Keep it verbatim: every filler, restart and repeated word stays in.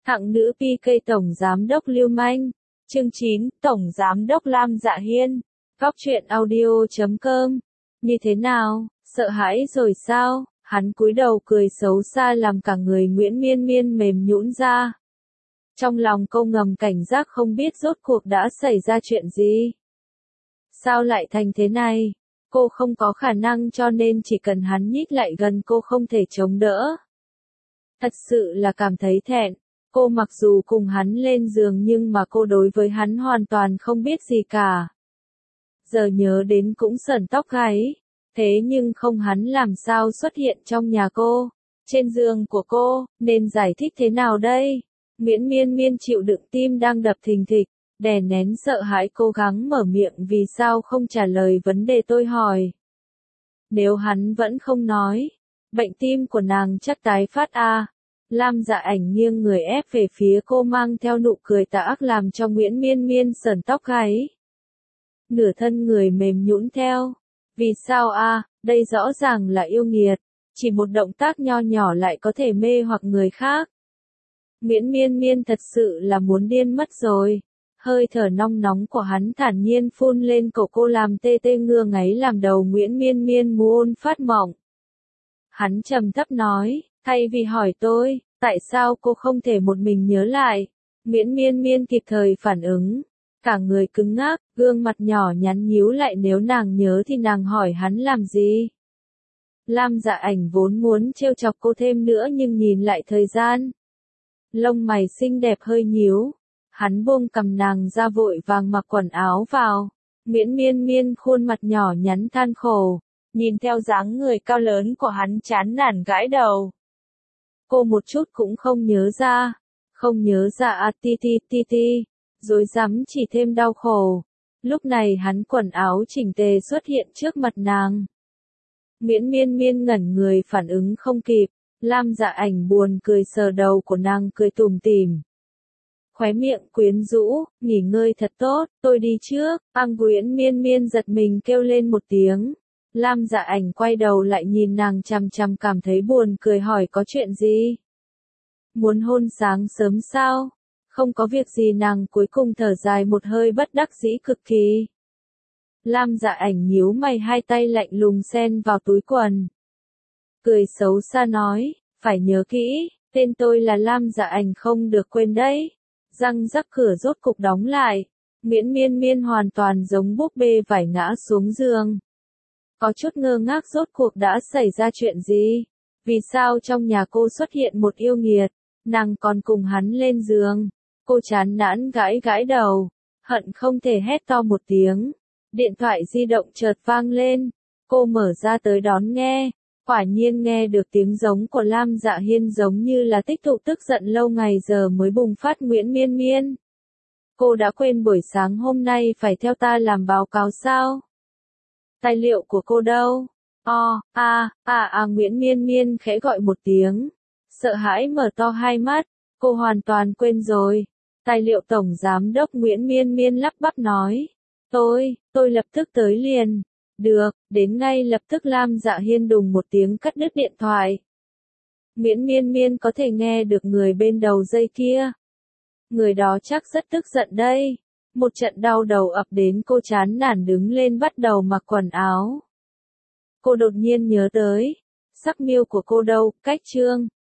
Hạng nữ pê ca Tổng Giám đốc Lưu Manh. Chương chín, Tổng Giám đốc Lam Dạ Hiên. Góc truyện audio chấm com. Như thế nào, sợ hãi rồi sao? Hắn cúi đầu cười xấu xa làm cả người Nguyễn Miên Miên mềm nhũn ra. Trong lòng cô ngầm cảnh giác không biết rốt cuộc đã xảy ra chuyện gì. Sao lại thành thế này? Cô không có khả năng cho nên chỉ cần hắn nhích lại gần cô không thể chống đỡ. Thật sự là cảm thấy thẹn. Cô mặc dù cùng hắn lên giường nhưng mà cô đối với hắn hoàn toàn không biết gì cả. Giờ nhớ đến cũng sởn tóc gáy. Thế nhưng không hắn làm sao xuất hiện trong nhà cô, trên giường của cô, nên giải thích thế nào đây? Nguyễn Miên Miên chịu đựng tim đang đập thình thịch, đè nén sợ hãi cố gắng mở miệng vì sao không trả lời vấn đề tôi hỏi. Nếu hắn vẫn không nói, bệnh tim của nàng chắc tái phát à. Lam Dạ Ảnh nghiêng người ép về phía cô mang theo nụ cười tà ác làm cho Nguyễn Miên Miên sởn tóc gáy. Nửa thân người mềm nhũn theo. Vì sao a? À, đây rõ ràng là yêu nghiệt, chỉ một động tác nho nhỏ lại có thể mê hoặc người khác. Nguyễn Miên Miên thật sự là muốn điên mất rồi. Hơi thở nong nóng của hắn thản nhiên phun lên cổ cô làm tê tê ngứa ngáy làm đầu Nguyễn Miên Miên muôn phát mỏng. Hắn trầm thấp nói, thay vì hỏi tôi, tại sao cô không thể một mình nhớ lại? Nguyễn Miên Miên kịp thời phản ứng. Cả người cứng ngắc, gương mặt nhỏ nhắn nhíu lại nếu nàng nhớ thì nàng hỏi hắn làm gì. Lam Dạ Ảnh vốn muốn trêu chọc cô thêm nữa nhưng nhìn lại thời gian. Lông mày xinh đẹp hơi nhíu. Hắn buông cầm nàng ra vội vàng mặc quần áo vào. Nguyễn Miên Miên khuôn mặt nhỏ nhắn than khổ. Nhìn theo dáng người cao lớn của hắn chán nản gãi đầu. Cô một chút cũng không nhớ ra. Không nhớ ra à ti ti ti ti. Rồi dám chỉ thêm đau khổ. Lúc này hắn quần áo chỉnh tề xuất hiện trước mặt nàng. Nguyễn Miên Miên ngẩn người phản ứng không kịp. Lam Dạ Ảnh buồn cười sờ đầu của nàng cười tủm tỉm. Khóe miệng quyến rũ, nghỉ ngơi thật tốt, tôi đi trước. Ang Nguyễn Miên Miên giật mình kêu lên một tiếng. Lam Dạ Ảnh quay đầu lại nhìn nàng chằm chằm cảm thấy buồn cười hỏi có chuyện gì? Muốn hôn sáng sớm sao? Không có việc gì nàng cuối cùng thở dài một hơi bất đắc dĩ cực kỳ. Lam Dạ Ảnh nhíu mày hai tay lạnh lùng xen vào túi quần. Cười xấu xa nói, phải nhớ kỹ, tên tôi là Lam Dạ Ảnh không được quên đấy. Răng rắc cửa rốt cục đóng lại. Nguyễn Miên Miên hoàn toàn giống búp bê vải ngã xuống giường. Có chút ngơ ngác rốt cuộc đã xảy ra chuyện gì? Vì sao trong nhà cô xuất hiện một yêu nghiệt? Nàng còn cùng hắn lên giường. Cô chán nản gãi gãi đầu, hận không thể hét to một tiếng. Điện thoại di động chợt vang lên, cô mở ra tới đón nghe, quả nhiên nghe được tiếng giống của Lam Dạ Hiên giống như là tích tụ tức giận lâu ngày giờ mới bùng phát. Nguyễn Miên Miên. Cô đã quên buổi sáng hôm nay phải theo ta làm báo cáo sao? Tài liệu của cô đâu? O, a, a a Nguyễn Miên Miên khẽ gọi một tiếng, sợ hãi mở to hai mắt, cô hoàn toàn quên rồi. Tài liệu Tổng Giám đốc Nguyễn Miên Miên lắp bắp nói. Tôi, tôi lập tức tới liền. Được, đến ngay lập tức. Lam Dạ Hiên đùng một tiếng cắt đứt điện thoại. Nguyễn Miên Miên có thể nghe được người bên đầu dây kia. Người đó chắc rất tức giận đây. Một trận đau đầu ập đến cô chán nản đứng lên bắt đầu mặc quần áo. Cô đột nhiên nhớ tới. Sắc miêu của cô đâu, cách trương.